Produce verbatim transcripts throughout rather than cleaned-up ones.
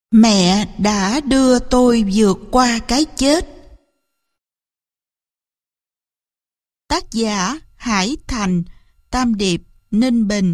Mẹ đã đưa tôi vượt qua cái chết. Tác giả Hải Thành, Tam Điệp, Ninh Bình.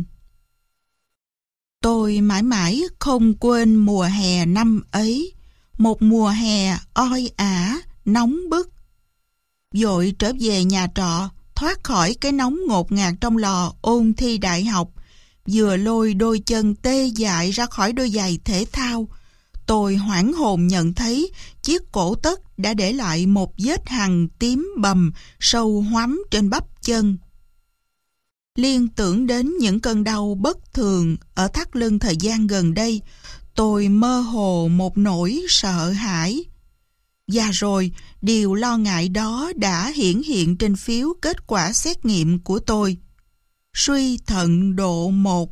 Tôi mãi mãi không quên mùa hè năm ấy, một mùa hè oi ả, nóng bức. Vội trở về nhà trọ, thoát khỏi cái nóng ngột ngạt trong lò ôn thi đại học, vừa lôi đôi chân tê dại ra khỏi đôi giày thể thao, tôi hoảng hồn nhận thấy chiếc cổ tất đã để lại một vết hằn tím bầm sâu hoắm trên bắp chân. Liên tưởng đến những cơn đau bất thường ở thắt lưng thời gian gần đây, tôi mơ hồ một nỗi sợ hãi. Và rồi, điều lo ngại đó đã hiển hiện trên phiếu kết quả xét nghiệm của tôi. Suy thận độ một.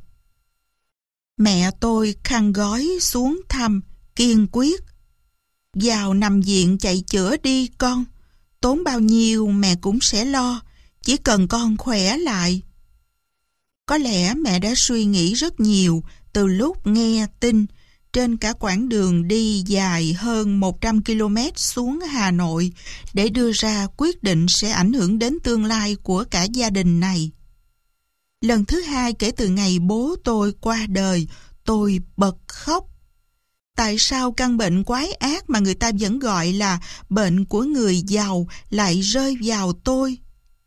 Mẹ tôi khăn gói xuống thăm, kiên quyết. Vào nằm viện chạy chữa đi con, tốn bao nhiêu mẹ cũng sẽ lo, chỉ cần con khỏe lại. Có lẽ mẹ đã suy nghĩ rất nhiều từ lúc nghe tin trên cả quãng đường đi dài hơn một trăm ki lô mét xuống Hà Nội để đưa ra quyết định sẽ ảnh hưởng đến tương lai của cả gia đình này. Lần thứ hai kể từ ngày bố tôi qua đời, tôi bật khóc. Tại sao căn bệnh quái ác mà người ta vẫn gọi là bệnh của người giàu lại rơi vào tôi?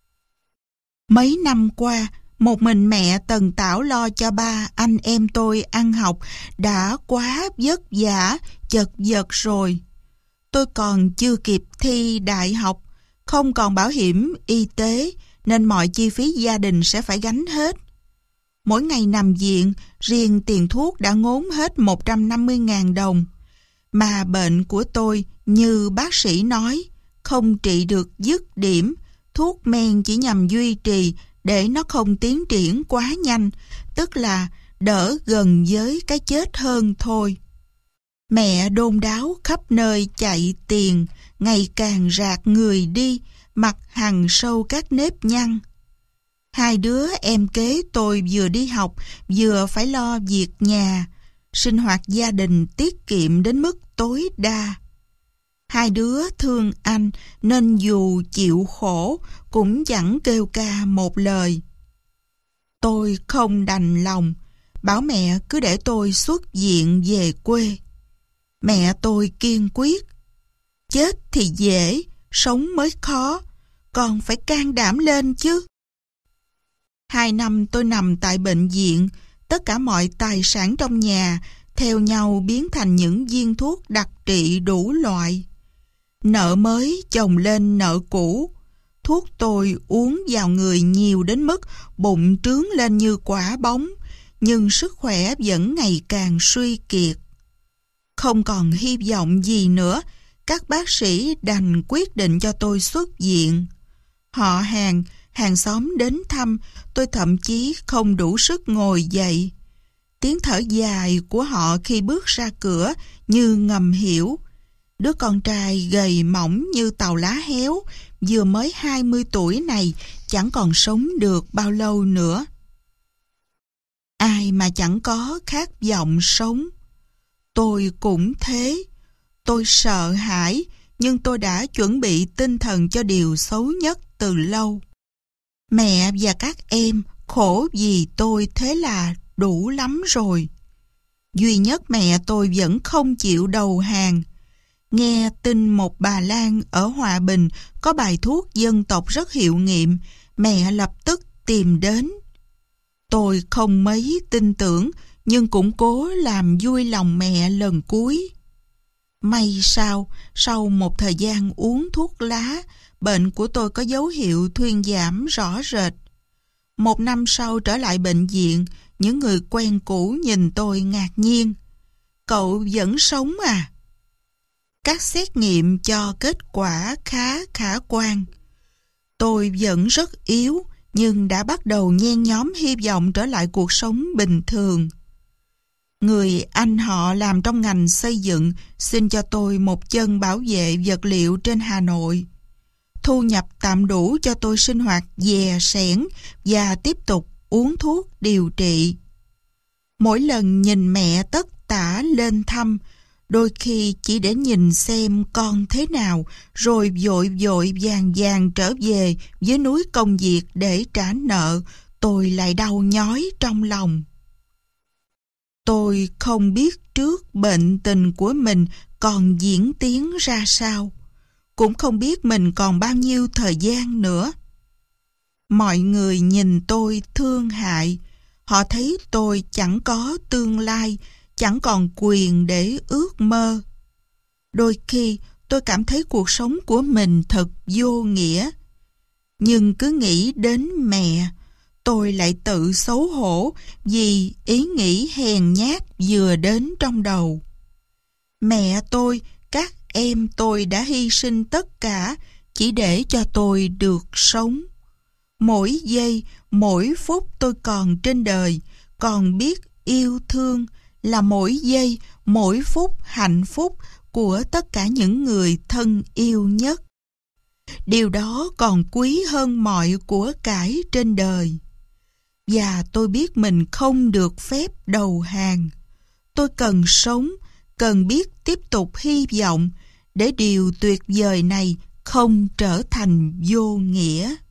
Mấy năm qua, một mình mẹ tần tảo lo cho ba anh em tôi ăn học đã quá vất vả, chật vật rồi. Tôi còn chưa kịp thi đại học, không còn bảo hiểm y tế, nên mọi chi phí gia đình sẽ phải gánh hết. Mỗi ngày nằm viện, riêng tiền thuốc đã ngốn hết một trăm năm mươi nghìn đồng. Mà bệnh của tôi, như bác sĩ nói, không trị được dứt điểm, thuốc men chỉ nhằm duy trì để nó không tiến triển quá nhanh, tức là đỡ gần với cái chết hơn thôi. Mẹ đôn đáo khắp nơi chạy tiền, ngày càng rạc người đi, mặt hằn sâu các nếp nhăn. Hai đứa em kế tôi vừa đi học, vừa phải lo việc nhà, sinh hoạt gia đình tiết kiệm đến mức tối đa. Hai đứa thương anh nên dù chịu khổ cũng chẳng kêu ca một lời. Tôi không đành lòng, bảo mẹ cứ để tôi xuất viện về quê. Mẹ tôi kiên quyết. Chết thì dễ, sống mới khó, còn phải can đảm lên chứ. Hai năm tôi nằm tại bệnh viện, tất cả mọi tài sản trong nhà theo nhau biến thành những viên thuốc đặc trị đủ loại. Nợ mới chồng lên nợ cũ. Thuốc tôi uống vào người nhiều đến mức bụng trướng lên như quả bóng, nhưng sức khỏe vẫn ngày càng suy kiệt. Không còn hy vọng gì nữa, các bác sĩ đành quyết định cho tôi xuất viện. Họ hàng, hàng xóm đến thăm, tôi thậm chí không đủ sức ngồi dậy. Tiếng thở dài của họ khi bước ra cửa như ngầm hiểu. Đứa con trai gầy mỏng như tàu lá héo, vừa mới hai mươi tuổi này, chẳng còn sống được bao lâu nữa. Ai mà chẳng có khát vọng sống. Tôi cũng thế. Tôi sợ hãi, nhưng tôi đã chuẩn bị tinh thần cho điều xấu nhất từ lâu. Mẹ và các em khổ vì tôi thế là đủ lắm rồi. Duy nhất mẹ tôi vẫn không chịu đầu hàng. Nghe tin một bà Lan ở Hòa Bình có bài thuốc dân tộc rất hiệu nghiệm, mẹ lập tức tìm đến. Tôi không mấy tin tưởng, nhưng cũng cố làm vui lòng mẹ lần cuối. May sao, sau một thời gian uống thuốc lá, bệnh của tôi có dấu hiệu thuyên giảm rõ rệt. Một năm sau trở lại bệnh viện, những người quen cũ nhìn tôi ngạc nhiên. Cậu vẫn sống à? Các xét nghiệm cho kết quả khá khả quan. Tôi vẫn rất yếu, nhưng đã bắt đầu nhen nhóm hy vọng trở lại cuộc sống bình thường. Người anh họ làm trong ngành xây dựng xin cho tôi một chân bảo vệ vật liệu trên Hà Nội. Thu nhập tạm đủ cho tôi sinh hoạt dè sẻn và tiếp tục uống thuốc điều trị. Mỗi lần nhìn mẹ tất tả lên thăm, Đôi khi chỉ để nhìn xem con thế nào, rồi vội vội vàng vàng trở về với núi công việc để trả nợ, tôi lại đau nhói trong lòng. Tôi không biết trước bệnh tình của mình còn diễn tiến ra sao, cũng không biết mình còn bao nhiêu thời gian nữa. Mọi người nhìn tôi thương hại, họ thấy tôi chẳng có tương lai, chẳng còn quyền để ước mơ. Đôi khi tôi cảm thấy cuộc sống của mình thật vô nghĩa. Nhưng cứ nghĩ đến mẹ, tôi lại tự xấu hổ vì ý nghĩ hèn nhát vừa đến trong đầu. Mẹ tôi, các em tôi đã hy sinh tất cả chỉ để cho tôi được sống. Mỗi giây, mỗi phút tôi còn trên đời, còn biết yêu thương là mỗi giây, mỗi phút hạnh phúc của tất cả những người thân yêu nhất. Điều đó còn quý hơn mọi của cải trên đời. Và tôi biết mình không được phép đầu hàng. Tôi cần sống, cần biết tiếp tục hy vọng để điều tuyệt vời này không trở thành vô nghĩa.